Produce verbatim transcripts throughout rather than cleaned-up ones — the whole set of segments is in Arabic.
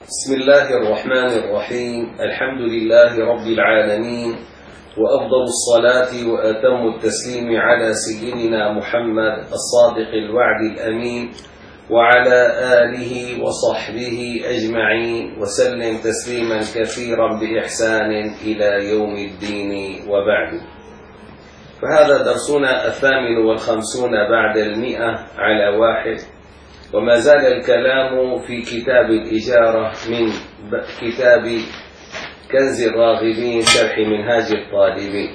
بسم الله الرحمن الرحيم. الحمد لله رب العالمين، وأفضل الصلاة وأتم التسليم على سيدنا محمد الصادق الوعد الأمين وعلى آله وصحبه أجمعين، وسلم تسليما كثيرا بإحسان إلى يوم الدين، وبعد. فهذا درسنا الثامن والخمسون بعد المئة على واحد، وما زال الكلام في كتاب الإجارة من كتاب كنز الراغبين شرح منهاج الطالبين.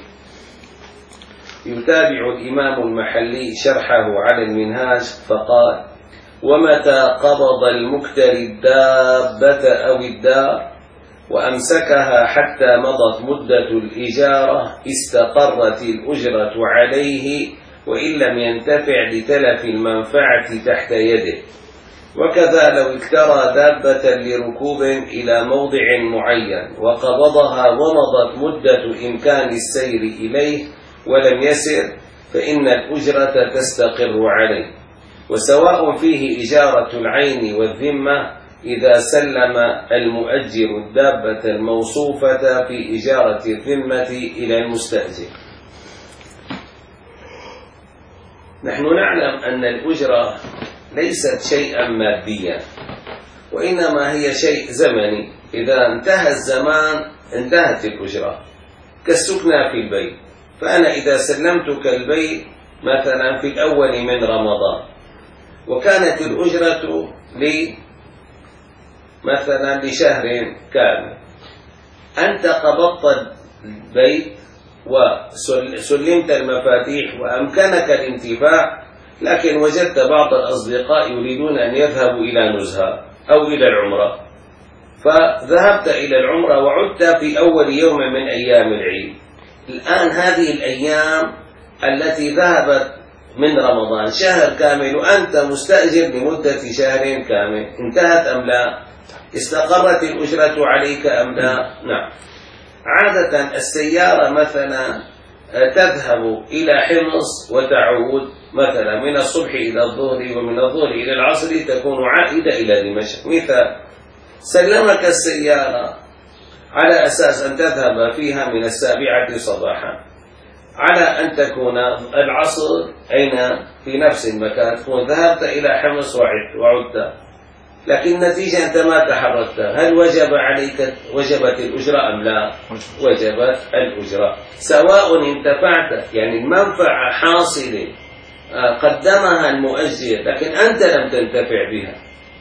يتابع الإمام المحلي شرحه على المنهاج فقال: ومتى قبض المكتري الدابة أو الدار وأمسكها حتى مضت مدة الإجارة استقرت الأجرة عليه، وإن لم ينتفع لتلف المنفعة تحت يده. وكذا لو اكترى دابة لركوب إلى موضع معين وقبضها ومضت مدة إمكان السير إليه ولم يسر، فإن الأجرة تستقر عليه. وسواء فيه إجارة العين والذمة إذا سلم المؤجر الدابة الموصوفة في إجارة الذمة إلى المستأجر. نحن نعلم أن الأجرة ليست شيئا ماديا، وإنما هي شيء زمني. إذا انتهى الزمان انتهت الأجرة، كالسكنى في البيت. فأنا إذا سلمتك البيت مثلا في الأول من رمضان وكانت الأجرة لي مثلا لشهر كامل، أنت قبضت البيت وسلمت المفاتيح وأمكنك الانتفاع، لكن وجدت بعض الأصدقاء يريدون أن يذهبوا إلى نزهة أو إلى العمرة، فذهبت إلى العمرة وعدت في أول يوم من أيام العيد. الآن هذه الأيام التي ذهبت من رمضان شهر كامل وأنت مستأجر لمدة شهر كامل، انتهت أم لا؟ استقرت الأجرة عليك أم لا؟ نعم. عادة السيارة مثلا تذهب إلى حمص وتعود مثلا من الصبح إلى الظهر، ومن الظهر إلى العصر تكون عائدة إلى دمشق. مثال: سلمك السيارة على أساس أن تذهب فيها من السابعة صباحا، على أن تكون العصر أين في نفس المكان، تكون ذهبت إلى حمص وعدت، لكن النتيجة أنت ما تحركت. هل وجب عليك وجبت الأجرة أم لا؟ وجبت الأجرة، سواء انتفعت، يعني المنفعة حاصلة قدمها المؤجر لكن أنت لم تنتفع بها.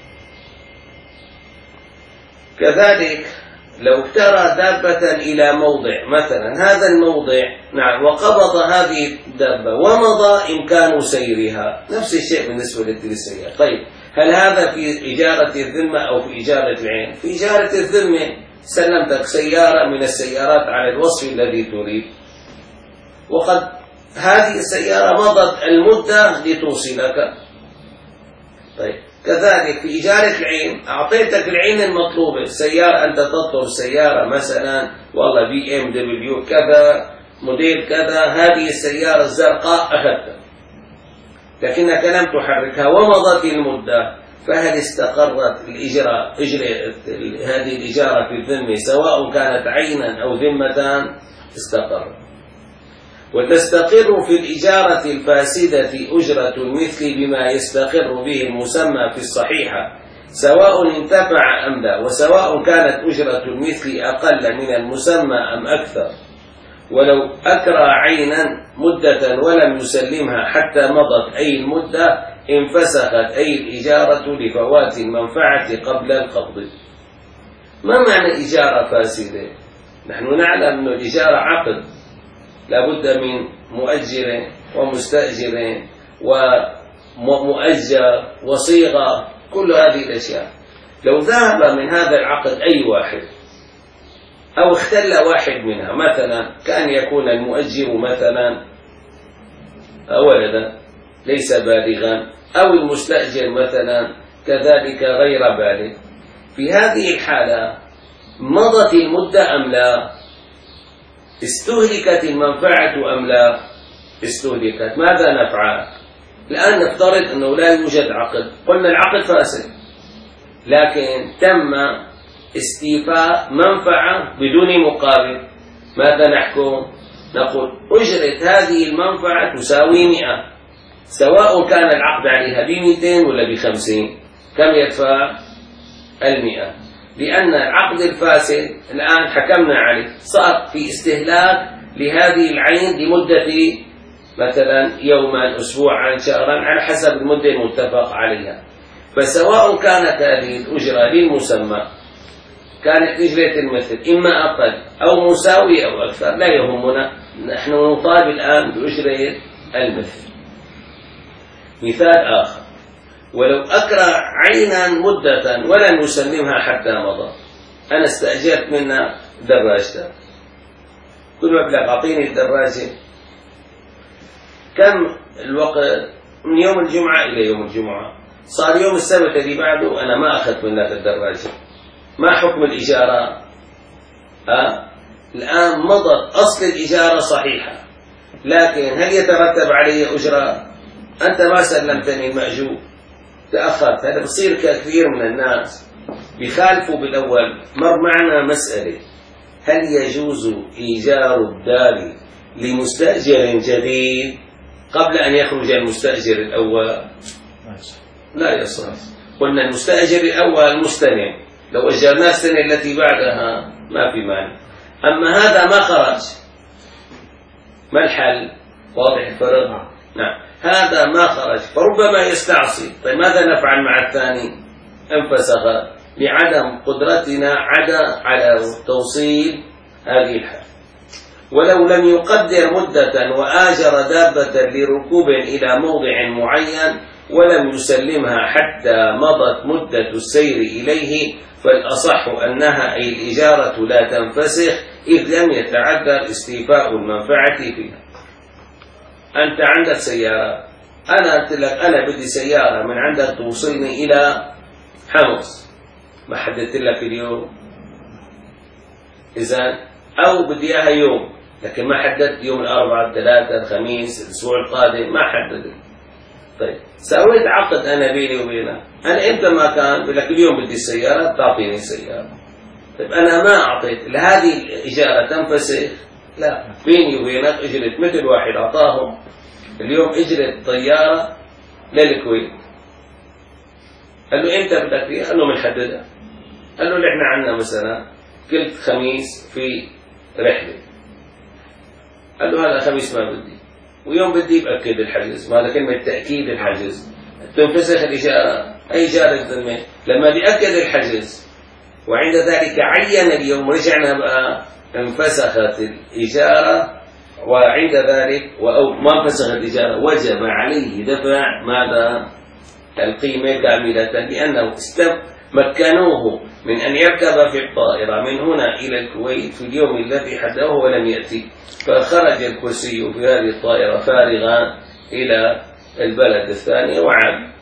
كذلك لو اكترى دابة إلى موضع مثلا، هذا الموضع نعم وقبض هذه الدابة ومضى إمكان سيرها، نفس الشيء بالنسبة للسيارة. طيب، هل هذا في إجارة الذمة أو في إجارة العين؟ في إجارة الذمة، سلمتك سيارة من السيارات على الوصف الذي تريد، وقد هذه السيارة مضت المدة لتوصلك. طيب، كذلك في إجارة العين، أعطيتك العين المطلوبة، سيارة أنت تطلب سيارة مثلا والله بي ام دبليو كذا موديل كذا، هذه السيارة الزرقاء أخذتها لكنك لم تحركها ومضت المدة، فهل استقرت الإجراء إجراء هذه الإجارة في الذمة سواء كانت عينا أو ذمة؟ استقرت. وتستقر في الإجارة الفاسدة أجرة المثل بما يستقر به المسمى في الصحيحة سواء انتفع أم لا، وسواء كانت أجرة المثل أقل من المسمى أم أكثر. ولو أكرى عينا مدة ولم يسلمها حتى مضت أي المدة انفسخت أي الإجارة لفوات المنفعة قبل القبض. ما معنى إجارة فاسدة؟ نحن نعلم أن الإجارة عقد لابد من مؤجر ومستأجر ومؤجر وصيغة، كل هذه الأشياء. لو ذهب من هذا العقد أي واحد أو اختل واحد منها، مثلا كان يكون المؤجر مثلا ولدا ليس بالغا، أو المستأجر مثلا كذلك غير بالغ، في هذه الحالة مضت المدة أم لا؟ استهلكت المنفعة أم لا؟ استهلكت. ماذا نفعل؟ الآن نفترض أنه لا يوجد عقد، قلنا العقد فاسد، لكن تم استيفاء منفعة بدون مقابل، ماذا نحكم؟ نقول أجرة هذه المنفعة تساوي مئة، سواء كان العقد عليها بمئتين ولا بخمسين، كم يدفع؟ المئة، لأن العقد الفاسد الآن حكمنا عليه صار في استهلاك لهذه العين لمدة مثلا يوما أسبوعا شهرا على حسب المدة المتفق عليها. فسواء كانت هذه الأجرة للمسمى كانت أجرة المثل إما أقل أو مساوية أو أكثر لا يهمنا، نحن نطالب الآن بأجرة المثل. مثال آخر: ولو أكره عينا مدة ولم يسلمها حتى مضى، أنا استأجرت منها دراجة، كل مبلغ أعطيني الدراجة، كم الوقت؟ من يوم الجمعة إلى يوم الجمعة، صار يوم السبت اللي بعده أنا ما أخذت منك الدراجة، ما حكم الإجارة؟ أه؟ الآن مضت أصل الإجارة صحيحة، لكن هل يترتب عليه أجرة؟ أنت ما سلمتني المأجور، تأخرت. هذا بصير كثير من الناس بيخالفوا بالأول. مر معنا مسألة: هل يجوز إيجار الدار لمستأجر جديد قبل أن يخرج المستأجر الأول؟ لا يصح. قلنا المستأجر الأول مستلم، لو أجرناه السنة التي بعدها ما في مانع. أما هذا ما خرج، ما الحل؟ واضح الفرق؟ نعم، هذا ما خرج فربما يستعصي. طيب ماذا نفعل مع الثاني؟ انفسخ لعدم قدرتنا على توصيل هذه الحال. ولو لم يقدر مدة وآجر دابة لركوب إلى موضع معين ولم يسلمها حتى مضت مدة السير إليه، فالأصح أنها أي الإجارة لا تنفسخ إذ لم يتعذر استيفاء المنفعة فيها. أنت عندك سيارة، أنا قلت لك أنا بدي سيارة من عندك توصلني إلى حمص، ما حددت لك اليوم، إذن أو بدي إياها يوم، لكن ما حددت يوم الأربعاء الثلاثة الخميس الأسبوع القادم، ما حددت. طيب سويت عقد أنا بيني وبينك، أنا إمتى ما كان بقول لك اليوم بدي السيارة تعطيني السيارة. طيب أنا ما أعطيت هذه الإجارة تنفسخ؟ لا، بيني وبينك أجرت مثل واحد أعطاهم اليوم أجرت طيارة للكويت، قال له إمتى بدك فيها؟ قال له بنحددها. قال له نحن عندنا مثلا كل خميس في رحلة، قال له هذا خميس ما بدي، ويوم بدي بأكد الحجز. هذا كلمة تأكيد الحجز، تنفسخ الإجارة. أي إجارة ذمة لما بيأكد الحجز وعند ذلك عين اليوم، رجعنا بقى انفسخت الإجارة، وعند ذلك أو ما انفسخت الإجارة وجب عليه دفع ماذا؟ القيمة كاملة، لأنه مكنوه من أن يركب في الطائرة من هنا إلى الكويت في اليوم الذي حدده ولم يأتي، فخرج الكرسي في هذه الطائرة فارغا إلى البلد الثاني وعاد.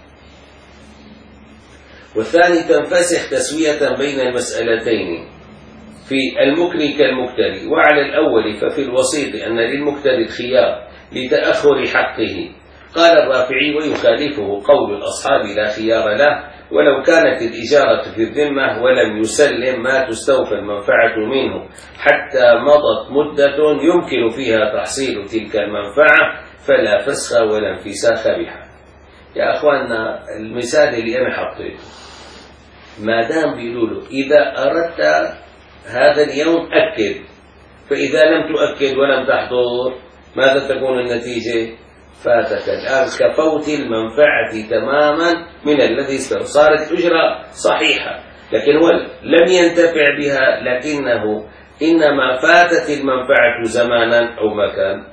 والثاني تنفسخ تسوية بين المسألتين في المكري كالمكتري. وعلى الأول ففي الوسيط أن للمكتري الخيار لتأخر حقه. قال الرافعي: ويخالفه قول الأصحاب لا خيار له، ولو كانت الإجارة في الذمة ولم يسلم ما تستوفى المنفعة منه حتى مضت مدة يمكن فيها تحصيل تلك المنفعة فلا فسخ ولا انفساخ بها. يا أخواننا المثال اللي أنا حطيته، ما دام بيقولوا إذا أردت هذا اليوم أكد، فإذا لم تؤكد ولم تحضر ماذا تكون النتيجة؟ فاتك الآن كفوت المنفعة تماما من الذي صارت أجرة صحيحة، لكن هو لم ينتفع بها، لكنه إنما فاتت المنفعة زمانا أو مكان.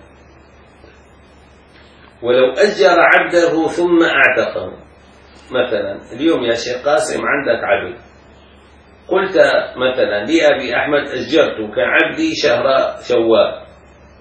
ولو أجر عبده ثم أعتقه، مثلا اليوم يا شيخ قاسم عندك عبد، قلت مثلا لأبي أحمد أجرتك عبدي شهر شوال،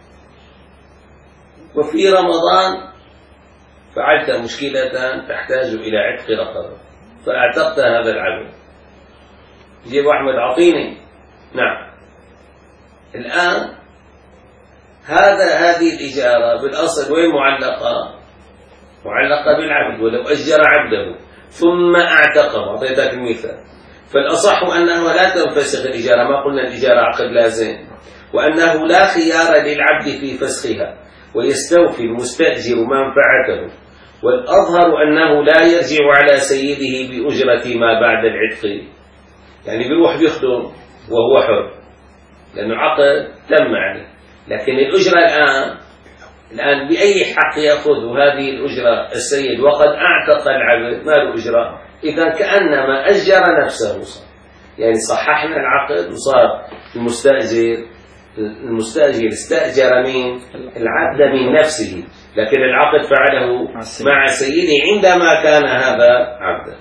وفي رمضان فعلت مشكلة تحتاج إلى عتق رقبة فأعتقت هذا العبد، يجيب أحمد أعطيني. نعم، الآن هذا هذه الإجارة بالأصل وين معلقة؟ معلقة بالعبد. ولو أجر عبده ثم أعتقه، أعطيتك المثال، فالأصح أنه لا تنفسخ الإجارة، ما قلنا الإجارة عقد لازم، وأنه لا خيار للعبد في فسخها، ويستوفي المستأجر منفعته. والأظهر أنه لا يرجع على سيده بأجرة ما بعد العتق، يعني بيروح بيخدم وهو حر لأنه عقد تم عليه، لكن الأجرة الآن الآن بأي حق يأخذ هذه الأجرة السيد وقد أعتق العبد؟ ما له أجرة، إذا كأنما أجر نفسه صار. يعني صححنا العقد وصار المستأجر المستأجر استأجر من العبد من نفسه، لكن العقد فعله مع سيده عندما كان هذا عبدا.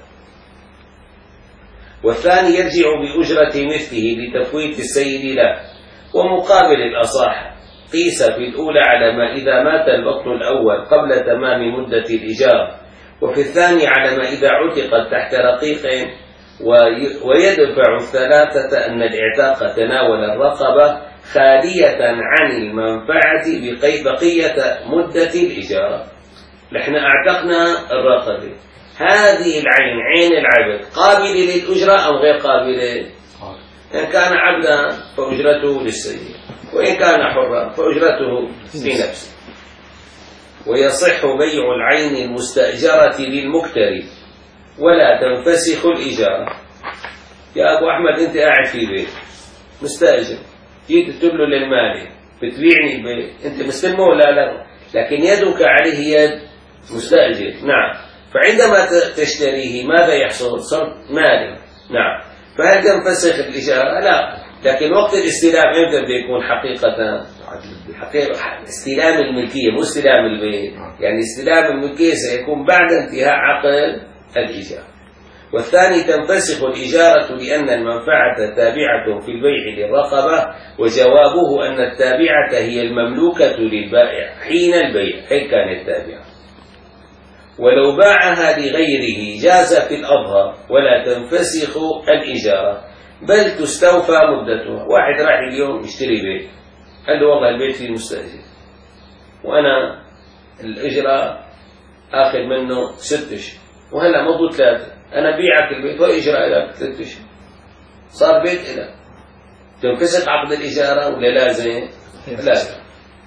والثاني يرجع بأجرة مثله لتفويت السيد له. ومقابل الأصح قيس في الأولى على ما إذا مات البطن الأول قبل تمام مدة الإجارة، وفي الثاني على ما إذا عتقت تحت رقيق، ويدفع الثلاثة أن الإعتاق تناول الرقبة خالية عن المنفعة بقية مدة الإجارة. نحن أعتقنا الرقبة، هذه العين عين العبد قابلة للأجرة أم غير قابلة؟ إن كان عبدا فأجرته للسيد، وإن كان حرا فأجرته في نفسه. ويصح بيع العين المستأجرة للمكتري ولا تنفسخ الإجارة. يا أبو أحمد أنت قاعد في بيت مستأجر، جيت تقول له للمالك بتبيعني البيت، أنت مستلمه ولا لا؟ لكن يدك عليه يد مستأجر، نعم. فعندما تشتريه ماذا يحصل؟ صار مالك، نعم. فهل تنفسخ الإجارة؟ لا. لكن وقت الاستلام امتى بده يكون حقيقة؟ حقيقة استلام الملكية، مو استلام البيت. يعني استلام الملكية سيكون بعد انتهاء عقد الإجارة. والثاني تنفسخ الإجارة لأن المنفعة تابعة في البيع للرقبة، وجوابه أن التابعة هي المملوكة للبائع حين البيع حين كانت تابعة. ولو باعها لغيره جاز في الأظهر ولا تنفسخ الإجارة، بل تستوفى مدتها. واحد راح اليوم يشتري بيت، قال له والله البيت فيه مستأجر وأنا الإجرة آخذ منه ست أشهر وهلا مضوا ثلاثة، أنا بيعك البيت وإجرة لك ثلاثة أشهر، صار بيت إلك، تنفسخ عقد الإجارة ولا لازم؟ لازم.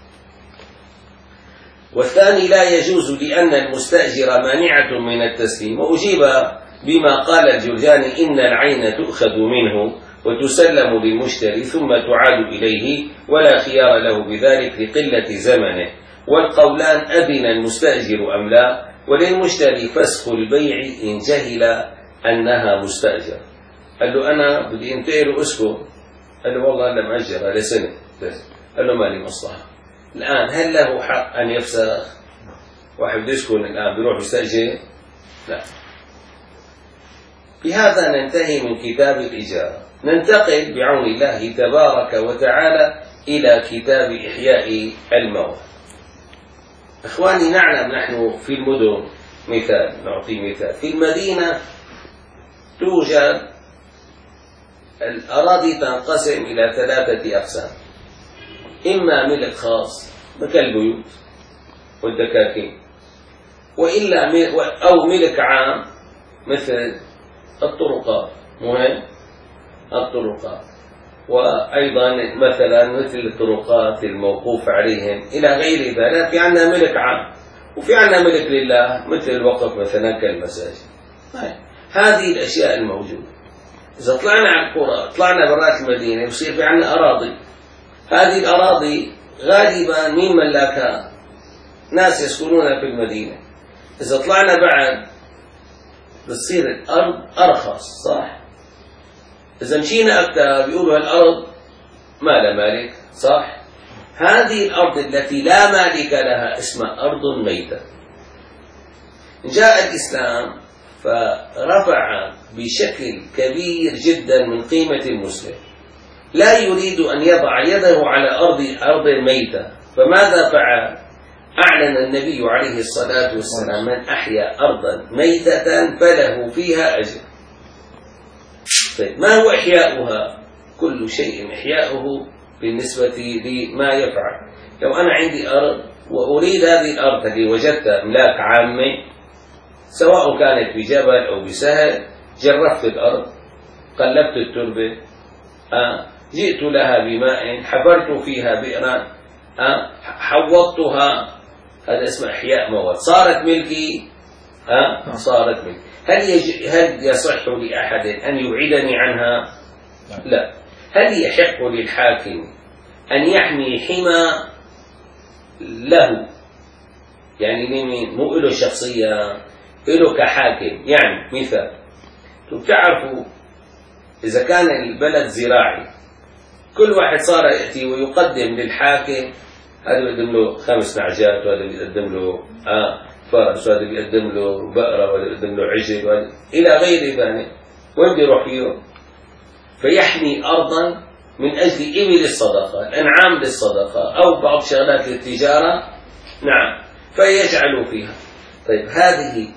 والثاني لا يجوز لأن المستأجر مانعة من التسليم. وأجيب بما قال الجرجاني إن العين تؤخذ منه وتسلم للمشتري ثم تعاد إليه ولا خيار له بذلك لقلة زمنه. والقولان أذن المستأجر أم لا، وللمشتري فسخ البيع إن جهل أنها مستأجر. قال له أنا بدي انتقل وأسكن، قال له والله أنا مأجرها لسنة، قال له مالي مصلحة. الآن هل له حق أن يفسخ؟ واحد بده يسكن الآن بيروح يستأجر؟ لا. بهذا ننتهي من كتاب الإجارة. ننتقل بعون الله تبارك وتعالى إلى كتاب إحياء الموت. إخواني، نعلم نحن في المدن، مثال نعطي مثال، في المدينة توجد الأراضي تنقسم إلى ثلاثة أقسام: إما ملك خاص مثل البيوت والدكاكين، وإلا أو ملك عام مثل الطرقات، مهم الطرقات، وأيضا مثلا مثل الطرقات الموقوف عليهم إلى غير ذلك. في عندنا ملك عام وفي عندنا ملك لله مثل الوقف مثلا كالمساجد. هذه الأشياء الموجودة. إذا طلعنا على القرى، طلعنا برات المدينة، يصير في عندنا أراضي. هذه الأراضي غالبا مين ملاكها؟ ناس يسكنون في المدينة. إذا طلعنا بعد بتصير الأرض أرخص، صح؟ إذا مشينا أكثر بيقولوا هالأرض ما لها مالك، صح؟ هذه الأرض التي لا مالك لها اسمها أرض ميتة. جاء الإسلام فرفع بشكل كبير جدا من قيمة المسلم، لا يريد أن يضع يده على أرض أرض ميتة. فماذا فعل؟ أعلن النبي عليه الصلاة والسلام: من أحيا أرضا ميتة فله فيها أجر. طيب ما هو إحياؤها؟ كل شيء إحياؤه بالنسبة لما يفعل. لو أنا عندي أرض وأريد هذه الأرض التي وجدت أملاك عامة، سواء كانت بجبل أو بسهل، جرفت الأرض، قلبت التربة، أه جئت لها بماء، حفرت فيها بئرا، أه حوضتها، هذا اسمه إحياء مواد، صارت ملكي، أه صارت ملكي. هل يج... هل يصح لأحد أن يبعدني عنها؟ لا. هل يحق للحاكم أن يحمي حمى له، يعني لمن مو له شخصية، له كحاكم؟ يعني مثال، تعرفوا إذا كان البلد زراعي كل واحد صار يأتي ويقدم للحاكم، هذا بيقدم له خمس نعجات، وهذا بيقدم له آه فرس، وهذا بيقدم له بقرة، وهذا بيقدم له عجل، إلى غير ذلك. وين بيروح فيه؟ فيحمي أرضا من أجل إبل الصدقة، الأنعام للصدقة، أو بعض شغلات للتجارة، نعم، فيجعلوا فيها. طيب هذه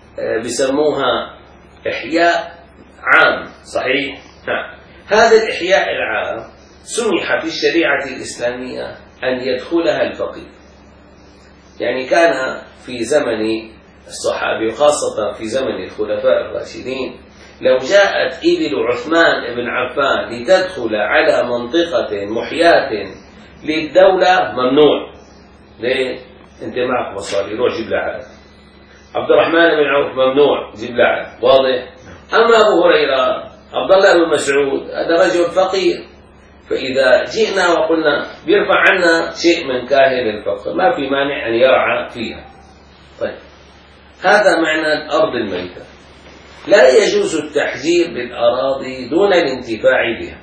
بسموها إحياء عام، صحيح؟ نعم. هذا الإحياء العام سمح في الشريعة الإسلامية أن يدخلها الفقير. يعني كان في زمن الصحابة وخاصة في زمن الخلفاء الراشدين، لو جاءت إبل عثمان بن عفان لتدخل على منطقة محياة للدولة ممنوع. ليه؟ أنت معك مصاري، روح جيب لعاب. عبد الرحمن بن عوف ممنوع، جيب لعاب، واضح؟ أما أبو هريرة، عبد الله بن مسعود، هذا رجل فقير، فإذا جئنا وقلنا بيرفع عنا شيء من كاهل الفقر، ما في مانع أن يرعى فيها. طيب هذا معنى الأرض الميتة. لا يجوز التحجير بالأراضي دون الانتفاع بها.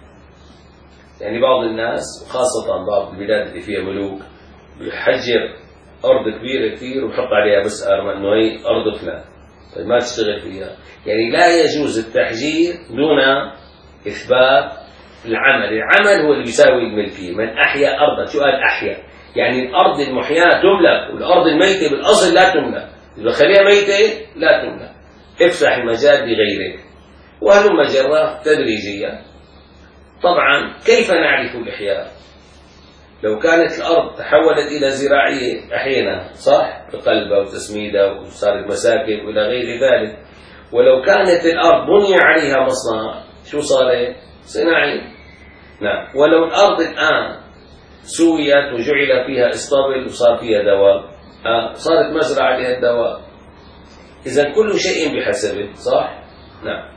يعني بعض الناس وخاصة بعض البلاد اللي فيها ملوك بيحجر أرض كبيرة كثير ويحط عليها بس أنه هي أرض فلان، طيب ما تشتغل فيها. يعني لا يجوز التحجير دون إثبات العمل. العمل هو اللي بيساوي الملكية. من أحيا أرضا، شو قال أحيا؟ يعني الأرض المحياة تملك، والأرض الميتة بالأصل لا تملك. إذا خليها ميتة لا تملك، افتح المجال لغيرك، وهلم جرة تدريجية. طبعا كيف نعرف الإحياء؟ لو كانت الأرض تحولت إلى زراعية أحيانا، صح، بقلبها وتسميدها وصارت مساكن وإلى غير ذلك. ولو كانت الأرض بني عليها مصنع، شو صارت؟ صناعي. نعم. ولو الأرض الآن سويت وجعل فيها اسطبل وصار فيها دواب، آه صارت مزرعة للدواب. إذا كل شيء بحسبه، صح؟ نعم.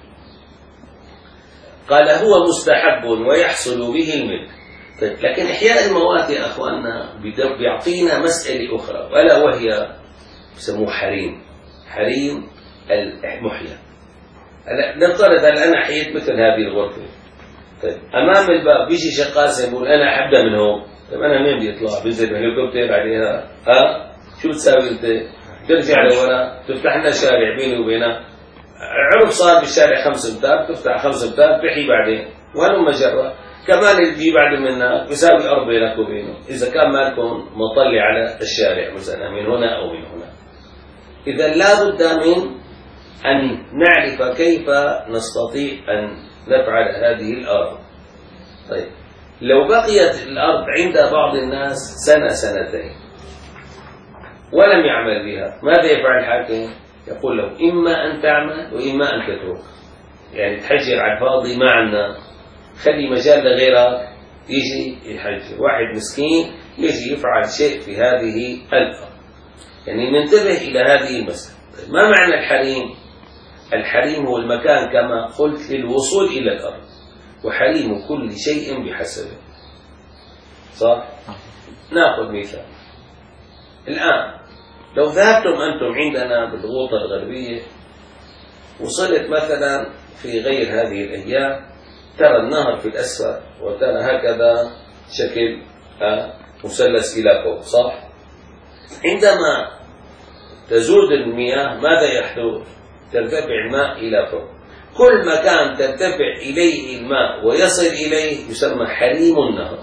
قال هو مستحب ويحصل به الملك. طيب لكن إحياء الموات يا أخواننا بيعطينا مسألة أخرى، ولا وهي بسموه حريم. حريم المحيا. هلا نفترض هل أنا أحييت مثل هذه الغرفة، طيب أمام الباب بيجي شقاس يقول أنا حبدأ من هون، طيب أنا مين بدي أطلع؟ بنزل هليكوبتر عليها، ها؟ شو تساوي أنت؟ ترجع لورا، تفتح لنا شارع بيني وبينك، عرف صار بالشارع خمس امتار، تفتح خمس امتار تحي بعدين، وهلم مجرة. كمان اللي بيجي بعد منك بيساوي أرض بينك وبينه، إذا كان مالكم مطلع على الشارع مثلا من هنا أو من هنا. إذا لا بد من أن نعرف كيف نستطيع أن نفعل هذه الأرض. طيب لو بقيت الأرض عند بعض الناس سنة سنتين ولم يعمل بها، ماذا يفعل الحاكم؟ يقول له إما أن تعمل وإما أن تترك. يعني تحجر على الفاضي، ما عندنا، خلي مجال لغيرك يجي يحجر. واحد مسكين يجي يفعل شيء في هذه الأرض. يعني ننتبه إلى هذه المسألة. ما معنى الحريم؟ الحريم هو المكان كما قلت للوصول إلى الأرض، وحريم كل شيء بحسبه، صح؟ نأخذ مثال. الآن لو ذهبتم أنتم عندنا بالغوطة الغربية، وصلت مثلا في غير هذه الأيام، ترى النهر في الأسفل وترى هكذا شكل مثلث إلى فوق، صح؟ عندما تزود المياه ماذا يحدث؟ ترتفع الماء إلى فوق. كل مكان ترتفع إليه الماء ويصل إليه يسمى حريم النهر،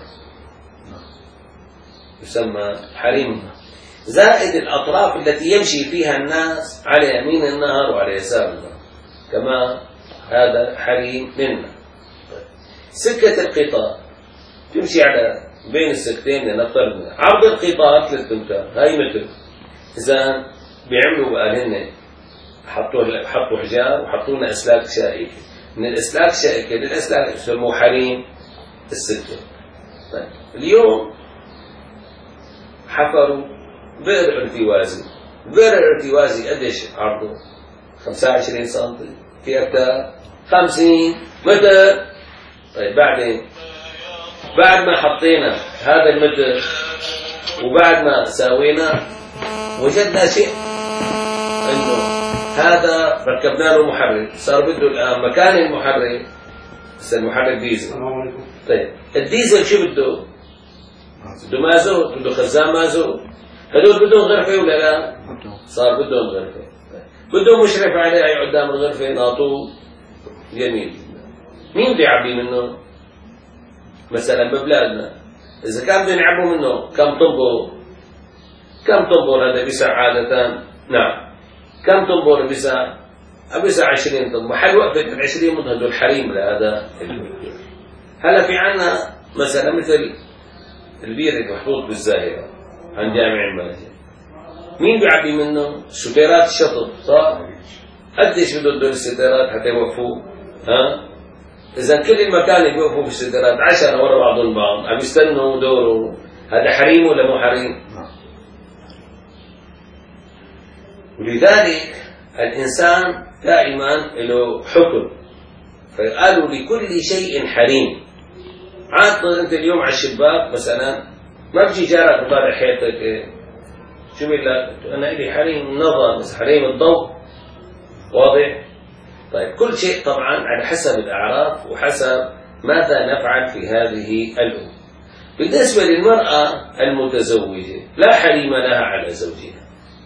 يسمى حريم النهر. زائد الأطراف التي يمشي فيها الناس على يمين النهر وعلى يسار النهر، كما هذا حريم منا. سكة القطار تمشي على بين السكتين، لنفترض عرض القطار ثلاث أمتار، هاي متر. إذا بيعملوا بقالنا حطوا حطوا حجار وحطوا لنا أسلاك شائكة، من الأسلاك شائكة للأسلاك يسموه حريم الستة. طيب اليوم حفروا بئر ارتوازي. بئر ارتوازي قديش عرضه؟ خمسة وعشرين سنتي، في أكثر خمسين متر. طيب بعدين بعد ما حطينا هذا المتر وبعد ما ساوينا وجدنا شيء انه هذا ركبنا له محرك، صار بده الان مكان المحرك هسه المحرك ديزل. طيب الديزل شو بده؟ بده مازوت، بده خزان مازوت. هدول بدهم غرفه ولا لا؟ صار بدهم غرفه. بدهم مشرف عليه قدام الغرفه ناطور يمين. مين بده يعبي منه؟ مثلا ببلادنا اذا كان بدهم يعبوا منه كم طنبور؟ كم طنبور هذا بيسع عاده؟ نعم كم طنبور بيسع؟ بيسع عشرين طنبور. محل وقفه ال عشرين من هدول حريم لهذا. هلا في عنا مثلا مثل البير محطوط بالزاهره عن جامع الماجد، مين بيعبي منه؟ ستيرات الشطب، صح؟ قديش بدهم دول الستيرات حتى يوقفوه؟ ها؟ إذا كل المكان اللي بيوقفوا بالستيرات عشرة ورا بعضهم بعض عم يستنوا دوره، هذا حريم ولا مو حريم؟ ولذلك الإنسان دائما له حكم، فقالوا لكل شيء حريم. عاد أنت اليوم على الشباك مثلا ما بيجي جارك بطالع حيطك شو بيقول لك؟ أنا إلي حريم النظر بس حريم الضوء، واضح؟ طيب كل شيء طبعا على حسب الأعراف وحسب ماذا نفعل في هذه الأمور. بالنسبة للمرأة المتزوجة لا حريم لها على زوجها،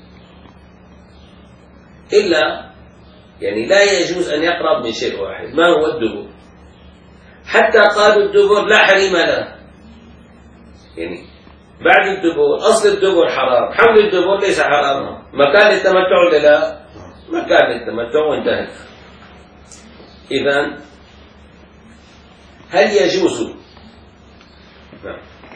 إلا يعني لا يجوز أن يقرب من شيء واحد. ما هو الدبر؟ حتى قالوا الدبر لا حريم له، يعني بعد الدبر أصل الدبر حرام، حول الدبر ليس حراما. مكان للتمتع ولا لا؟ مكان للتمتع وانتهت. إذن هل يجوز نعم.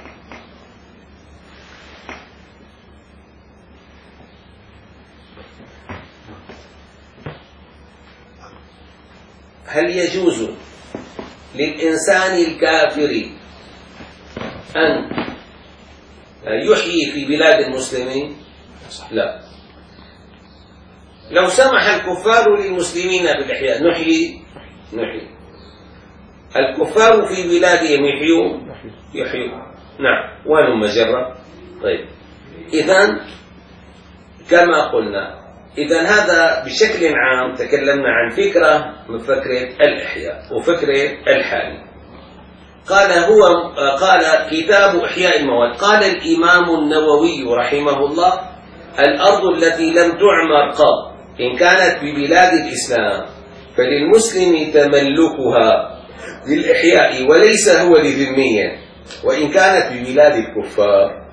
هل يجوز للإنسان الكافر أن يحيي في بلاد المسلمين؟ لا. لو سمح الكفار للمسلمين بالإحياء نحيي نحيي. الكفار في بلادهم يحيون يحيون نعم. وين مجرة؟ طيب إذن كما قلنا، إذن هذا بشكل عام تكلمنا عن فكرة من فكرة الإحياء وفكرة الحالي. قال هو قال كتاب إحياء المواد. قال الإمام النووي رحمه الله: الأرض التي لم تعمر قط إن كانت ببلاد الإسلام فللمسلم تملكها للإحياء وليس هو لذمية، وإن كانت ببلاد الكفار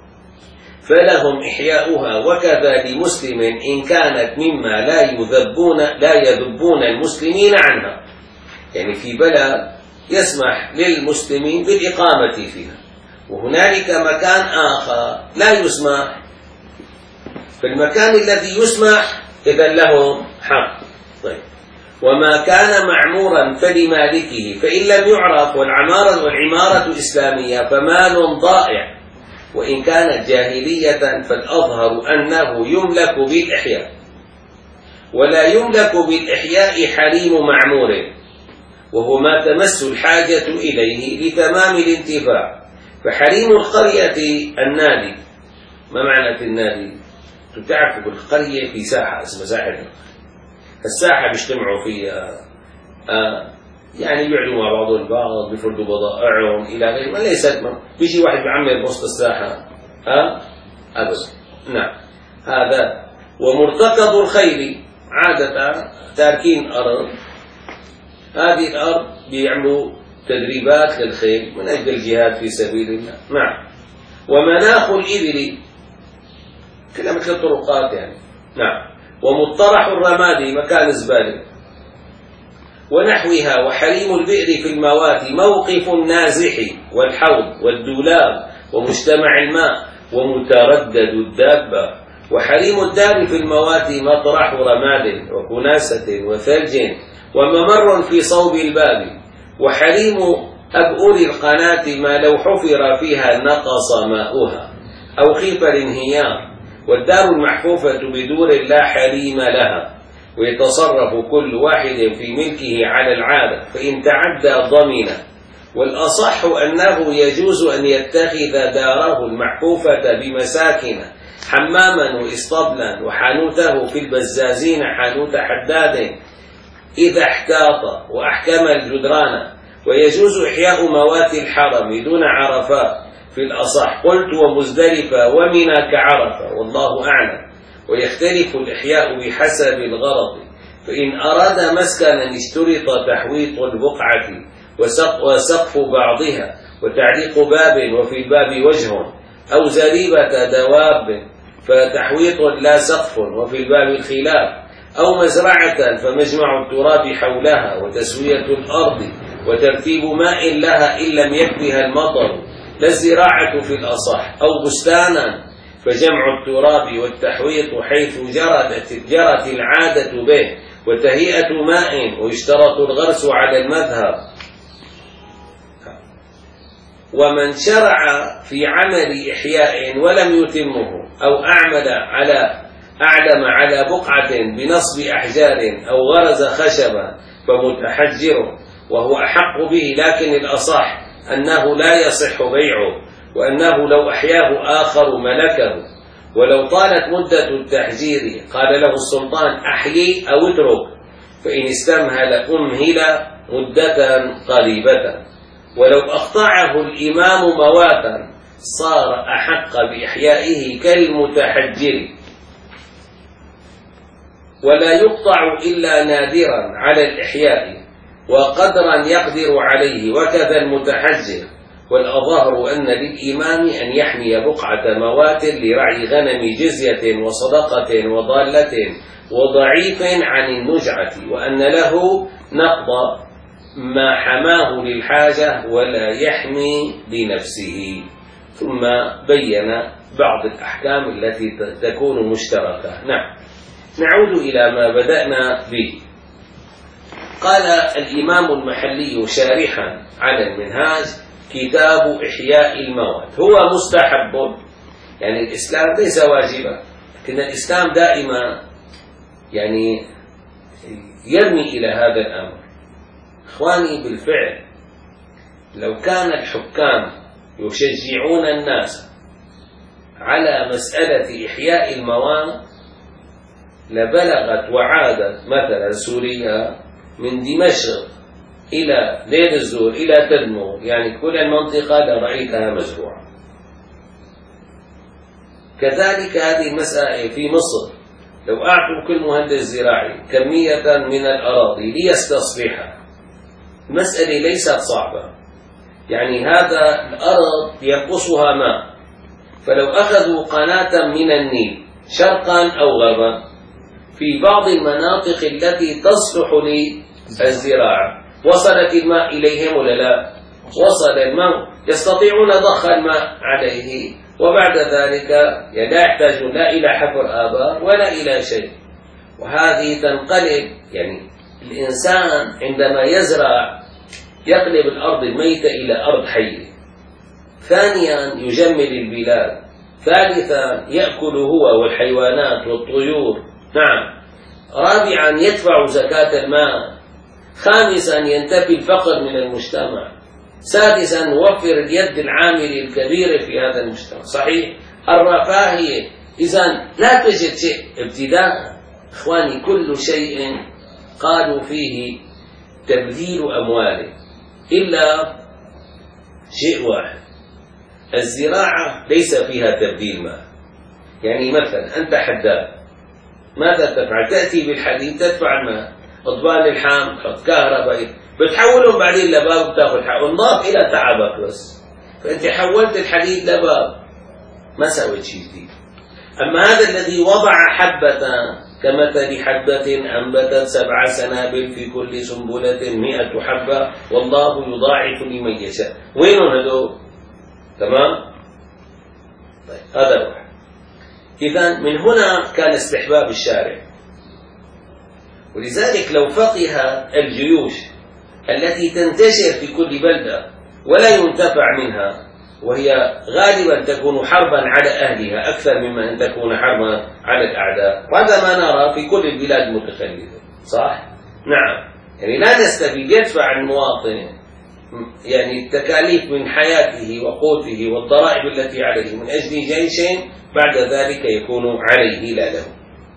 فلهم إحياؤها، وكذا لمسلم إن كانت مما لا يذبون لا يذبون المسلمين عنها. يعني في بلد يسمح للمسلمين بالإقامة فيها، وهنالك مكان آخر لا يسمح. في المكان الذي يسمح إذن لهم حق. طيب وما كان معمورا فلمالكه، فإن لم يعرف والعمارة والعمارة إسلامية فمال ضائع، وإن كانت جاهلية فالأظهر أنه يملك بالإحياء، ولا يملك بالإحياء حريم معمور، وهو ما تمس الحاجة إليه لتمام الانتفاع. فحريم القرية النادي. ما معنى النادي؟ تعرفوا بالقرية في ساحة اسمها ساحة، الساحة بيجتمعوا فيها آه يعني بيعدوا مع بعضهم البعض، بيفردوا بضائعهم إلى غيره. ما ليست بيجي واحد بيعمر بوسط الساحة آه أبدا. نعم هذا. ومرتكض الخيل عادة تاركين أرض، هذه الأرض بيعملوا تدريبات للخيل من أجل الجهاد في سبيل الله. نعم. ومناخ الإبل كلها مثل الطرقات يعني. نعم. ومطرح الرمادي مكان زبالة ونحوها. وحريم البئر في الموات موقف النازح والحوض والدولاب ومجتمع الماء ومتردد الدابة. وحريم الدار في الموات مطرح رماد وكناسة وثلج وممر في صوب الباب، وحريم أبؤر القناة ما لو حفر فيها نقص ماؤها أو خيف الانهيار، والدار المحفوفة بدور لا حريم لها، ويتصرف كل واحد في ملكه على العادة، فإن تعدى ضمن. والأصح أنه يجوز أن يتخذ داره المحفوفة بمساكن حماما وإسطبلا، وحانوته في البزازين حانوت حداد إذا احتاط وأحكم الجدران. ويجوز إحياء موات الحرم دون عرفات في الأصح. قلت ومزدلفة ومنى كعرفة، والله أعلم. ويختلف الإحياء بحسب الغرض، فإن أراد مسكنا اشترط تحويط البقعة وسقف بعضها وتعليق باب وفي الباب وجه، أو زريبة دواب فتحويط لا سقف وفي الباب الخلاف، أو مزرعة فمجمع التراب حولها وتسوية الأرض وترتيب ماء لها إن لم يكفها المطر، لا الزراعة في الأصح، أو بستانا فجمع التراب والتحويط حيث جرت, جرت العادة به، وتهيئة ماء، ويشترط الغرس على المذهب. ومن شرع في عمل إحياء ولم يتمه، أو أعمل على أعلم على بقعة بنصب أحجار أو غرز خشبا فمتحجر، وهو أحق به، لكن الأصح أنه لا يصح بيعه، وأنه لو أحياه آخر ملكه. ولو طالت مدة التحجير قال له السلطان أحيي أو اترك، فإن استمهل أمهل مدة قريبة. ولو أقطعه الإمام مواتا صار أحق بإحيائه كالمتحجر. ولا يقطع إلا نادرا على الإحياء وقدرا يقدر عليه، وكذا المتحجر. والأظاهر أن للإمام أن يحمي بقعة موات لرعي غنم جزية وصدقة وضالة وضعيف عن النجعة، وأن له نقض ما حماه للحاجة ولا يحمي لنفسه. ثم بين بعض الأحكام التي تكون مشتركة. نعم، نعود إلى ما بدأنا به. قال الإمام المحلي شارحا على المنهاج: كتاب إحياء الموات هو مستحب، يعني الإسلام ليس واجبا، لكن الإسلام دائما يعني يرمي إلى هذا الأمر. إخواني، بالفعل لو كان الحكام يشجعون الناس على مسألة إحياء الموات لبلغت وعادت مثلا سوريا من دمشق إلى دير الزور إلى تدمر، يعني كل المنطقة لرأيتها مزروعة. كذلك هذه المسألة في مصر، لو أعطوا كل مهندس زراعي كمية من الأراضي ليستصلحها، المسألة ليست صعبة، يعني هذا الأرض ينقصها ماء، فلو أخذوا قناة من النيل شرقا أو غربا في بعض المناطق التي تصلح للزراعة، وصلت الماء إليهم ولا لا؟ وصل الماء، يستطيعون ضخ الماء عليه، وبعد ذلك لا يحتاجون لا إلى حفر آبار ولا إلى شيء. وهذه تنقلب، يعني الإنسان عندما يزرع يقلب الأرض الميتة إلى أرض حية. ثانيا يجمل البلاد. ثالثا يأكل هو والحيوانات والطيور. نعم. رابعا يدفع زكاة الماء. خامسا ينتفي الفقر من المجتمع. سادسا نوفر اليد العامل الكبير في هذا المجتمع. صحيح الرفاهية. إذن لا تجد شيء ابتداء. إخواني، كل شيء قالوا فيه تبذير أمواله إلا شيء واحد: الزراعة ليس فيها تبذير ماء. يعني مثلا أنت حداد، ماذا تفعل؟ تأتي بالحديد تدفع الماء، أطبال اللحام، تحط كهرباء، بتحولهم بعدين لباب بتاخذ حق ونضاف إلى تعبك بس. فأنت حولت الحديد لباب، ما سويت شيء جديد. أما هذا الذي وضع حبة كمثل حبة أنبتت سبع سنابل في كل سنبلة مئة حبة والله يضاعف لمن يشاء، وين هذول؟ تمام؟ طيب هذا واحد. إذن من هنا كان استحباب الشارع. ولذلك لو فقه الجيوش التي تنتشر في كل بلدة ولا ينتفع منها، وهي غالبا تكون حربا على أهلها أكثر مما أن تكون حربا على الأعداء، وهذا ما نرى في كل البلاد المتخلفة، صح؟ نعم، يعني لا نستفيد، يدفع المواطن يعني التكاليف من حياته وقوته والضرائب التي عليه من أجل جيش بعد ذلك يكون عليه لا له.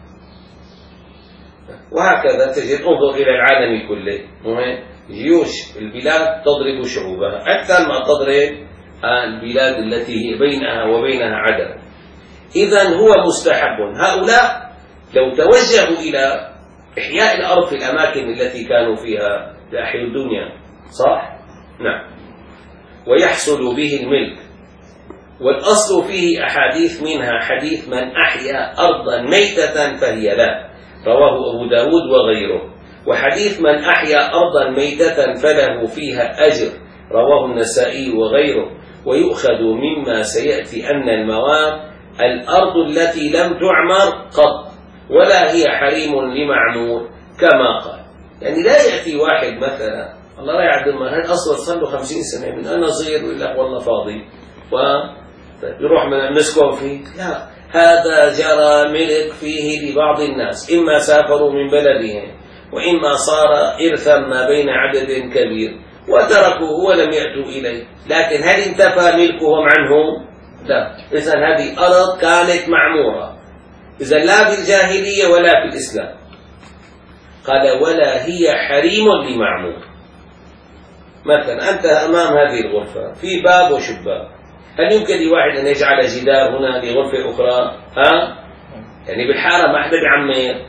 وهكذا تجد، انظر إلى العالم كله، جيوش البلاد تضرب شعوبها أكثر ما تضرب البلاد التي بينها وبينها عدم. إذن هو مستحب. هؤلاء لو توجهوا إلى إحياء الأرض في الأماكن التي كانوا فيها لأحيوا الدنيا، صح؟ نعم. ويحصل به الملك، والأصل فيه أحاديث، منها حديث من أحيا أرضا ميتة فهي له، رواه أبو داود وغيره، وحديث من أحيا أرضا ميتة فله فيها أجر، رواه النسائي وغيره. ويؤخذ مما سيأتي أن المواد الأرض التي لم تعمر قط ولا هي حريم لمعمور كما قال. يعني لا يأتي واحد مثلا الله لا يعلم هل أصلا صار له خمسين سنة من أنا صغير ولا والله فاضي ويروح من نسكن فيه، لا، هذا جرى ملك فيه لبعض الناس، إما سافروا من بلدهم وإما صار إرثا ما بين عدد كبير وتركوه ولم يأتوا إليه، لكن هل انتفى ملكهم عنهم؟ لا. إذن هذه أرض كانت معمورة، إذن لا في الجاهلية ولا في الإسلام. قال ولا هي حريم لمعمور. مثلا أنت أمام هذه الغرفة في باب وشباك، هل يمكن لواحد أن يجعل جدار هنا لغرفة أخرى؟ ها؟ يعني بالحارة ما حدا بيعمر.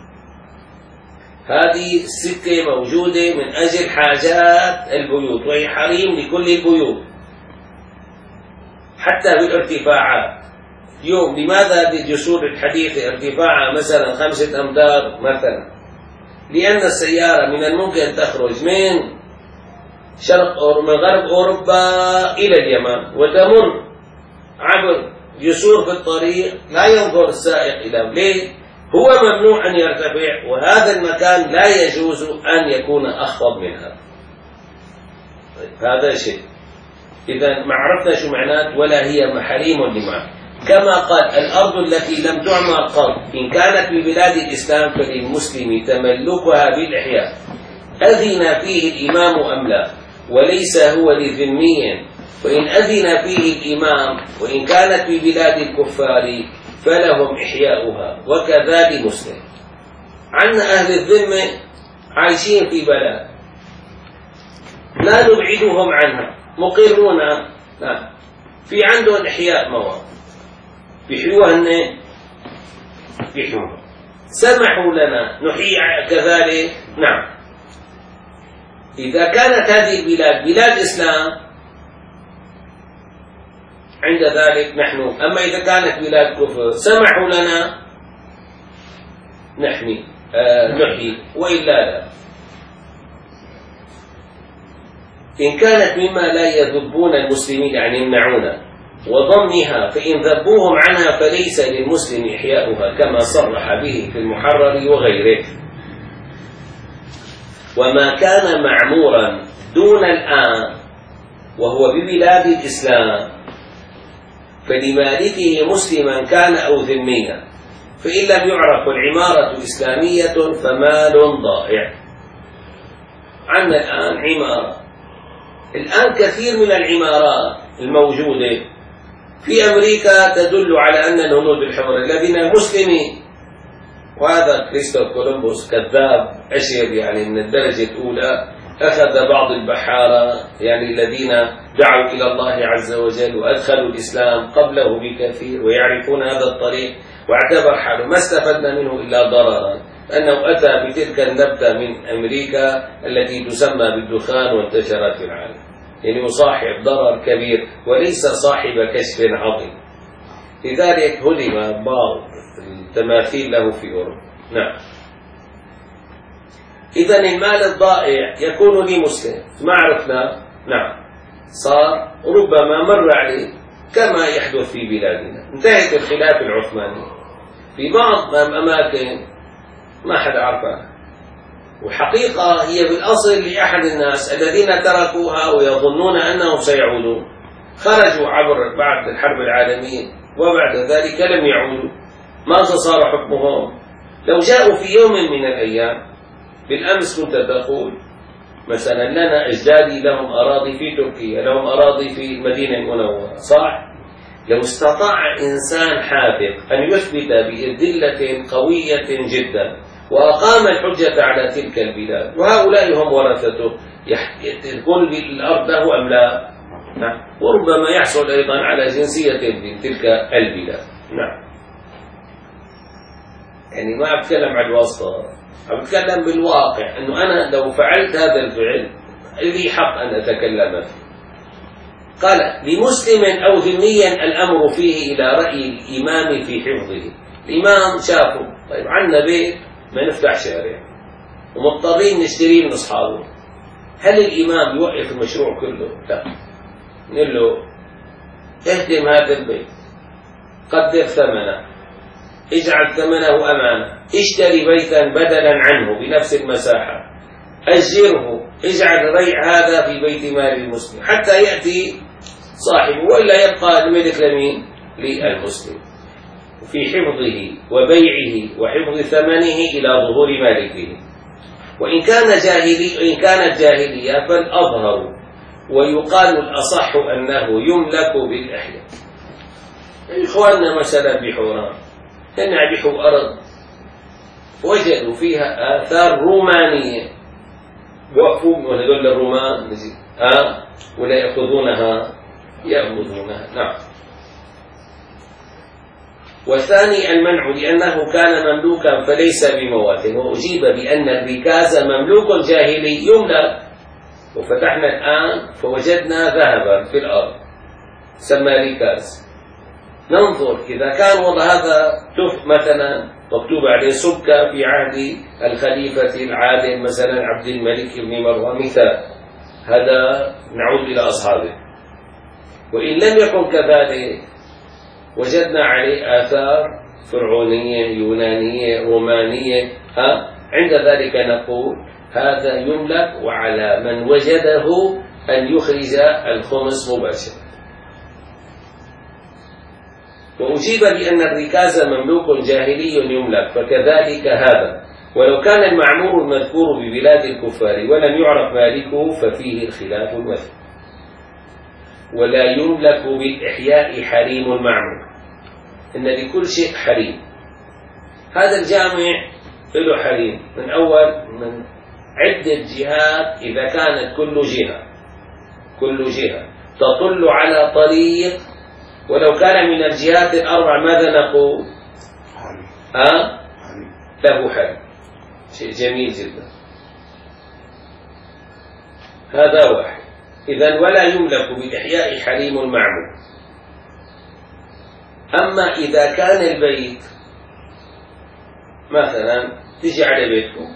هذه السكة موجودة من أجل حاجات البيوت، وهي حريم لكل البيوت حتى بالارتفاعات. اليوم لماذا هذه الجسور الحديثة ارتفاعها مثلا خمسة أمتار مثلا؟ لأن السيارة من الممكن تخرج من شرق أو من غرب أوروبا إلى اليمن وتمر عبر جسور في الطريق لا ينظر السائق إلى ليه؟ هو ممنوع أن يرتفع، وهذا المكان لا يجوز أن يكون أخفض منها. طيب هذا شيء. إذا ما عرفنا شو معنات ولا هي محريم لمعمور. كما قال الأرض التي لم تعمر قط إن كانت ببلاد الإسلام فللمسلم تملكها بالإحياء، أذن فيه الإمام أم لا، وليس هو لذمي، وإن أذن فيه الإمام وإن كانت ببلاد الكفار فلهم إحياؤها، وكذا لمسلم. عنا أهل الذمة عايشين في بلد لا نبعدهم عنها، مقرون، لا، في عندهم إحياء مواد بيحيوها هن بيحيوها، سمحوا لنا نحيي كذلك. نعم، إذا كانت هذه البلاد بلاد إسلام عند ذلك نحن، أما إذا كانت بلاد كفر سمحوا لنا نحمي آه نحيي، وإلا لا. إن كانت مما لا يذبون المسلمين يعني يمنعون وضمنها، فإن ذبوهم عنها فليس للمسلم إحياؤها كما صرح به في المحرر وغيره. وما كان معمورا دون الآن وهو ببلاد الإسلام فلمالكه مسلما كان أو ذميا، فإن لم يعرف العمارة إسلامية فمال ضائع. عندنا الآن عمارة، الآن كثير من العمارات الموجودة في أمريكا تدل على أن الهنود الحمر الذين مسلمين، وهذا كريستوف كولومبوس كذاب أشير يعني من الدرجة الأولى، أخذ بعض البحارة يعني الذين دعوا إلى الله عز وجل وأدخلوا الإسلام قبله بكثير ويعرفون هذا الطريق، واعتبر حاله ما استفدنا منه إلا ضررا، أنه أتى بتلك النبتة من أمريكا التي تسمى بالدخان وانتشرت في العالم، يعني مصاحب ضرر كبير وليس صاحب كشف عظيم. لذلك هدم بعض التماثيل له في أوروبا. نعم. إذن المال الضائع يكون لمسلم، ما عرفنا. نعم، صار ربما مر عليه كما يحدث في بلادنا. انتهت الخلافة العثمانية، في بعض الأماكن ما حدا عرفها، وحقيقة هي بالأصل لأحد الناس الذين تركوها ويظنون أنهم سيعودون، خرجوا عبر بعد الحرب العالمية وبعد ذلك لم يعودوا. ماذا صار حكمهم؟ لو جاءوا في يوم من الأيام، بالأمس كنت تقول مثلا لنا أجدادي لهم أراضي في تركيا، لهم أراضي في المدينة المنورة، صح؟ لو استطاع إنسان حاذق أن يثبت بأدلة قوية جدا وأقام الحجة على تلك البلاد، وهؤلاء هم ورثته، يكون الأرض له أم لا؟ نعم. وربما يحصل أيضا على جنسية في تلك البلاد. نعم. يعني ما أتكلم عن الواسطة، أتكلم بالواقع، أنه أنا لو فعلت هذا الفعل لي حق أن أتكلم فيه. قال لمسلم أو ذميا الأمر فيه إلى رأي الإمام في حفظه. الإمام شافه، طيب عنا بيت ما نفتح شارع ومضطرين نشتريه من أصحابه، هل الإمام يوقف المشروع كله؟ لا، نقول له اهدم هذا البيت، قدر ثمنه، اجعل ثمنه أمانة، اشتري بيتا بدلا عنه بنفس المساحة، أجره، اجعل ريع هذا في بيت مال المسلم حتى يأتي صاحبه، وإلا يبقى الملك لمين؟ للمسلم، في حفظه وبيعه وحفظ ثمنه إلى ظهور مالكه. وإن كان جاهلي وإن كانت جاهلية فالأظهر ويقال الأصح أنه يملك بالإحياء. إخواننا مثلا بحوران كان يبيعوا أرض وجدوا فيها آثار رومانية، وقفوا وهذول الرومان ها ولا يأخذونها يأخذونها. نعم. والثاني المنع لأنه كان مملوكا فليس بمواطن، وأجيب بأن الركاز مملوك جاهلي يملك، وفتحنا الآن فوجدنا ذهبا في الأرض سمى ركاز، ننظر إذا كان وضع هذا تف مثلا مكتوب عليه سكة في عهد الخليفة العادل مثلا عبد الملك بن مروان مثال، هذا نعود إلى أصحابه. وإن لم يكن كذلك وجدنا عليه آثار فرعونية يونانية رومانية، ها عند ذلك نقول هذا يملك، وعلى من وجده أن يخرج الخمس مباشرة. وأجيب بأن الركاز مملوك جاهلي يملك، فكذلك هذا ولو كان المعمور المذكور ببلاد الكفار ولم يعرف مالكه ففيه الخلاف الوثق. ولا يملك بالإحياء حريم المعمور، إن لكل شيء حريم. هذا الجامع له حريم من أول من عدة جهات، إذا كانت كل جهة كل جهة تطل على طريق، ولو كان من الجهات الأربع ماذا نقول؟ أه؟ له حريم. شيء جميل جدا. هذا واحد. إذن ولا يملك بالإحياء حريم المعمول. أما إذا كان البيت مثلا تجي على بيتكم،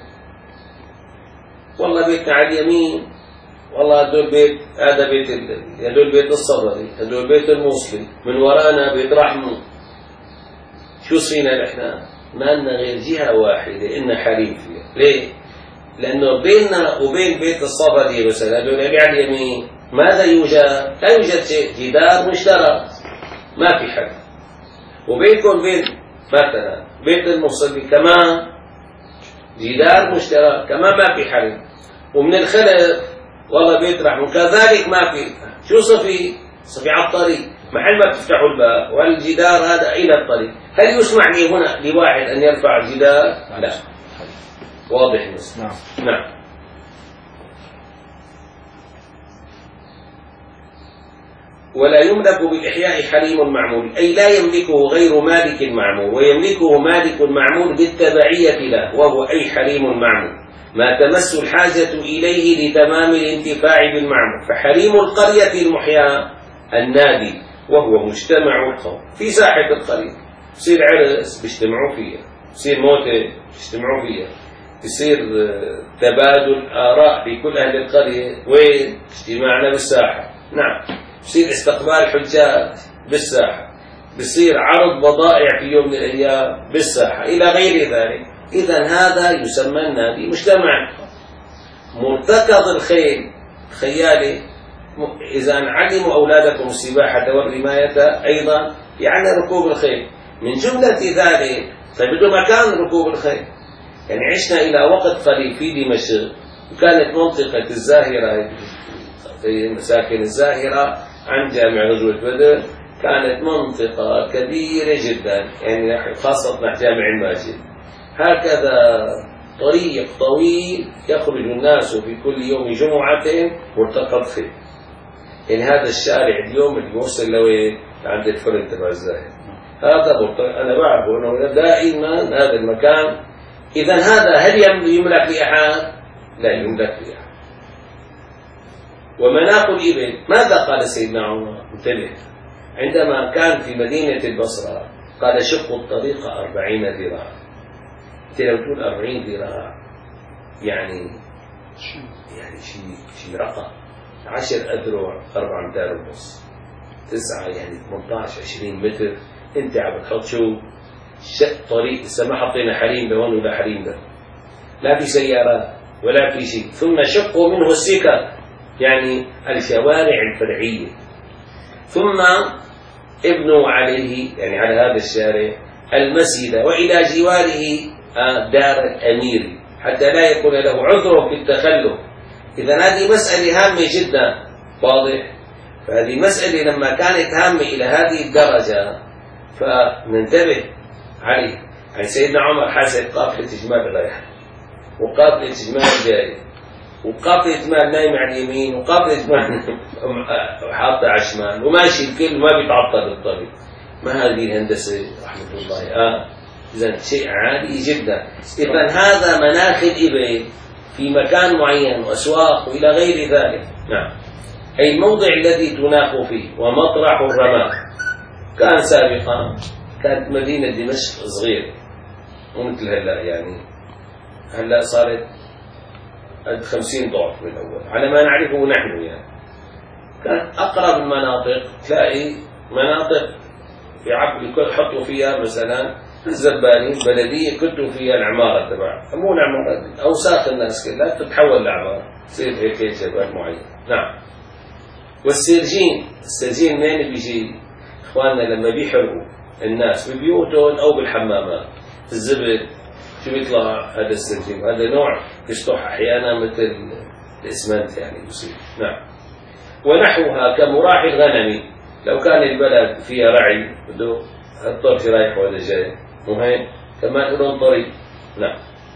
والله بيتنا على اليمين، والله هدول بيت هذا بيت هدول بيت الصبري، هدول بيت الموصلي، من ورانا بيت رحمه، شو صينا نحن؟ ما لنا غير جهة واحدة إن حريم فيها. ليه؟ لأنه بيننا وبين بيت الصبري مثلا هدول اللي على اليمين ماذا يوجد؟ لا يوجد شيء، جدار مشترك ما في حد. وبينكم بين مثلا بيت الموصلي كمان جدار مشترك كمان ما في حريم. ومن الخلف والله بيت رحمه كذلك ما في. شو صفي؟ صفي على الطريق، محل ما بتفتحوا الباب والجدار هذا إلى الطريق. هل يسمع لي هنا لواحد أن يرفع الجدار؟ لا. واضح مثل. نعم. نعم. ولا يملك بالإحياء حريم المعمول، أي لا يملكه غير مالك المعمول، ويملكه مالك المعمول بالتبعية له، وهو أي حريم المعمول ما تمس الحاجة إليه لتمام الانتفاع بالمعمول. فحريم القرية المحياة النادي، وهو مجتمع القوم في ساحة القرية، يصير عرس بيجتمعوا فيها، يصير موتة بيجتمعوا فيها، يصير تبادل آراء لكل أهل القرية، وين؟ اجتماعنا بالساحة. نعم. يصير استقبال حجاج بالساحة، بيصير عرض بضائع في يوم من الأيام بالساحة، إلى غير ذلك. إذا هذا يسمى النادي مجتمع. مرتكض الخيل خيالي، إذا علموا أولادكم السباحة والرماية أيضا يعني ركوب الخيل من جملة ذلك. طيب بده مكان ركوب الخيل. يعني عشنا إلى وقت قريب في دمشق، وكانت منطقة الزاهرة في مساكن الزاهرة عن جامع غزوة بدر كانت منطقة كبيرة جدا، يعني خاصة مع جامع الماجد. هكذا طريق طويل يخرج الناس في كل يوم جمعة مرتقط خيل. يعني هذا الشارع اليوم اللي يوصل لوين؟ عند الفرن تبع الزاهر. هذا مرتقط، أنا بعرفه أنه دائما هذا المكان. إذا هذا هل يملك لأحد؟ لا يملك لأحد. ومناخ الإبل ماذا قال سيدنا عمر؟ انتبه، عندما كان في مدينة البصرة قال شق الطريق أربعين ذراعا. انت لو تقول أربعين ذراع يعني يعني شيء شيء رقم. عشر أذرع أربعة أمتار ونص، تسعة يعني ثمانية عشر عشرين متر. انت عم بتحط شو شق طريق، لسه ما حطينا حريم لهون ولا حريم له، لا في سيارات ولا في شيء. ثم شقوا منه السكك يعني الشوارع الفرعية، ثم ابنوا عليه يعني على هذا الشارع المسجد، وإلى جواره دار الأمير حتى لا يكون له عذر في التخلف. إذا هذه مسألة هامة جدا، واضح؟ فهذه مسألة لما كانت هامة إلى هذه الدرجة فننتبه عليه. يعني سيدنا عمر حاسب قافلة جمال رايحة، وقافلة جمال جاي، وقافلة جمال نايم على اليمين، وقافلة جمال حاطة على الشمال، وماشي الكل ما بيتعطل الطريق. ما هذه الهندسة رحمة الله؟ آه إذا شيء عالي جدا. إذا هذا مناخ الإبل في مكان معين وأسواق وإلى غير ذلك. نعم، أي الموضع الذي تناخ فيه ومطرح الرماح. كان سابقا كانت مدينة دمشق صغيرة ومثل هلا، يعني هلا صارت قد خمسين ضعف من الأول على ما نعرفه نحن. يعني كان أقرب المناطق تلاقي مناطق يحطوا فيها مثلا الزبالين بلدية كتوا فيها العمارة تبعها، مو العمارة أوساخ الناس كلها تتحول لعمارة، تصير هيك جبال معين. نعم. والسرجين، السرجين منين بيجي؟ إخواننا لما بيحرقوا الناس ببيوتهم أو بالحمامات الزبل شو بيطلع؟ هذا السرجين. هذا نوع يسطح أحيانا مثل الإسمنت يعني بصير. نعم. ونحوها كمراح الغنم، لو كان البلد فيها رعي بده الطرف رايح ولا جاي مهم كمان لهم طريق. نعم.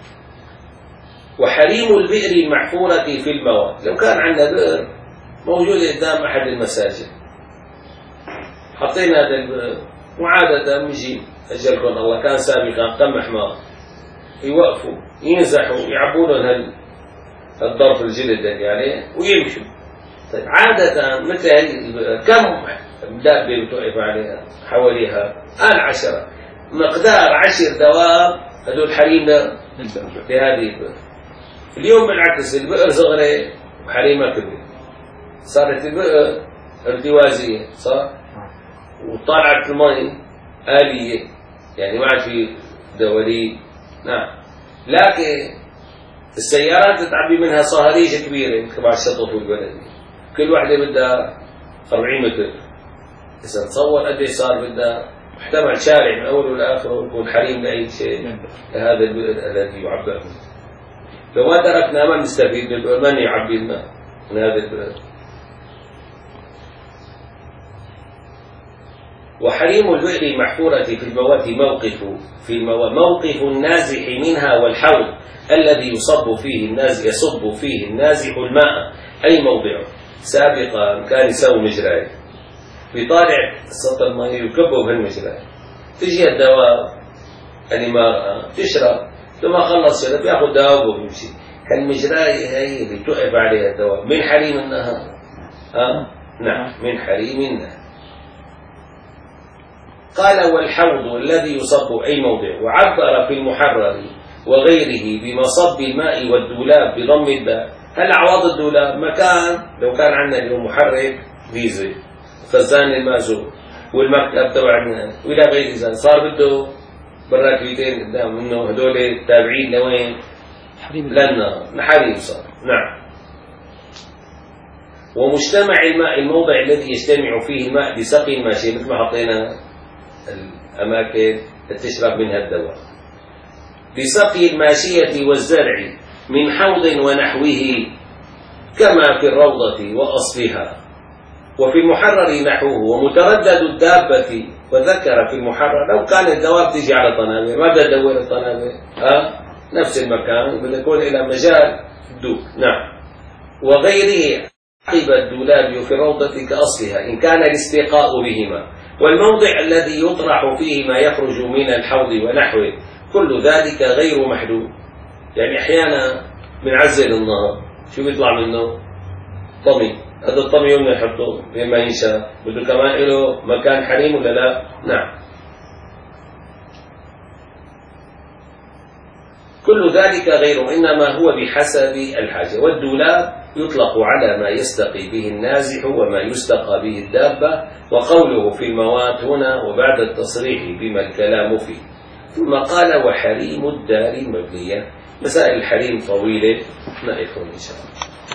وحريم البئر المحفورة في المواد، لو كان عندنا بئر موجود قدام أحد المساجد حطينا هذا البئر، وعادة بيجي أجلكم الله كان سابقا قمح ماء يوقفوا ينزحوا يعبوا لهم هالظرف الجلد يعني ويمشوا. طيب عادة مثل كم دابة بتوقف عليها؟ حواليها آل عشرة، مقدار عشر دواب هدول حريم لهذه البئر. اليوم بالعكس البئر صغرى وحريمها كبير، صارت البئر ارتوازية صح؟ وطلعت المي آلية يعني ما عاد في دواليب. نعم. لكن السيارات تتعبي منها صهاريج كبيرة تبع الشطف والبلد، كل واحدة بدها أربعين متر. إذا تصور قد صار بدها محتمل شارع من أوله لآخره يكون حريم لأي شيء لهذا البئر الذي يعبأ منه. لو ما تركنا ما نستفيد بالبئر، من يعبي الماء من هذا البئر. وحريم البئر المحفورة في المواد موقف في المو... موقف النازح منها والحوض الذي يصب فيه النازح يصب فيه النازح الماء، أي موضعه. سابقا كان يسوي مجرى بيطالع سطح الماء يكبه بهالمجرى، تجي الدواب الإمارة تشرب، لما خلص شرب ياخذ دواب ويمشي. هالمجرى هي اللي توقف عليها الدواب من حريم النهر. ها؟ نعم، من حريم النهر. قال والحوض الذي يصب أي موضع. وعبر في المحرر وغيره بمصب الماء والدولاب بضم الباء. هل عوض الدولاب مكان لو كان عندنا اليوم محرك فيزا خزان المازوت والمكتب تبعنا والى غير ذلك، صار بده برات بيتين قدام منه، هدول تابعين لوين؟ للنار، لحريم صار. نعم. ومجتمع الماء الموضع الذي يجتمع فيه الماء لسقي الماشية، مثل ما حطينا الأماكن تشرب منها الدواء، لسقي الماشية والزرع من حوض ونحوه كما في الروضة وأصلها. وفي المحرر نحوه. ومتردد الدابة، وذكر في المحرر لو كان الدواب تيجي على طنابة ما بدها تدور الطنابة، ها نفس المكان بدها تكون إلى مجال دوب. نعم. وغيره عقب الدولاب في الروضة كأصلها إن كان الاستيقاء بهما، والموضع الذي يطرح فيه ما يخرج من الحوض ونحوه، كل ذلك غير محدود. يعني أحيانا بنعزل النهر، شو بيطلع منه؟ طمي. هذا الطمي يوم نحطه بما ينشاء، بده كمان له مكان حريم ولا لا؟ نعم. كل ذلك غير، إنما هو بحسب الحاجة. والدولاب يطلق على ما يستقي به النازح وما يستقى به الدابة. وقوله في الموات هنا وبعد التصريح بما الكلام فيه. ثم قال وحريم الدار المبنية. مسائل الحريم طويلة، نقف إن شاء الله.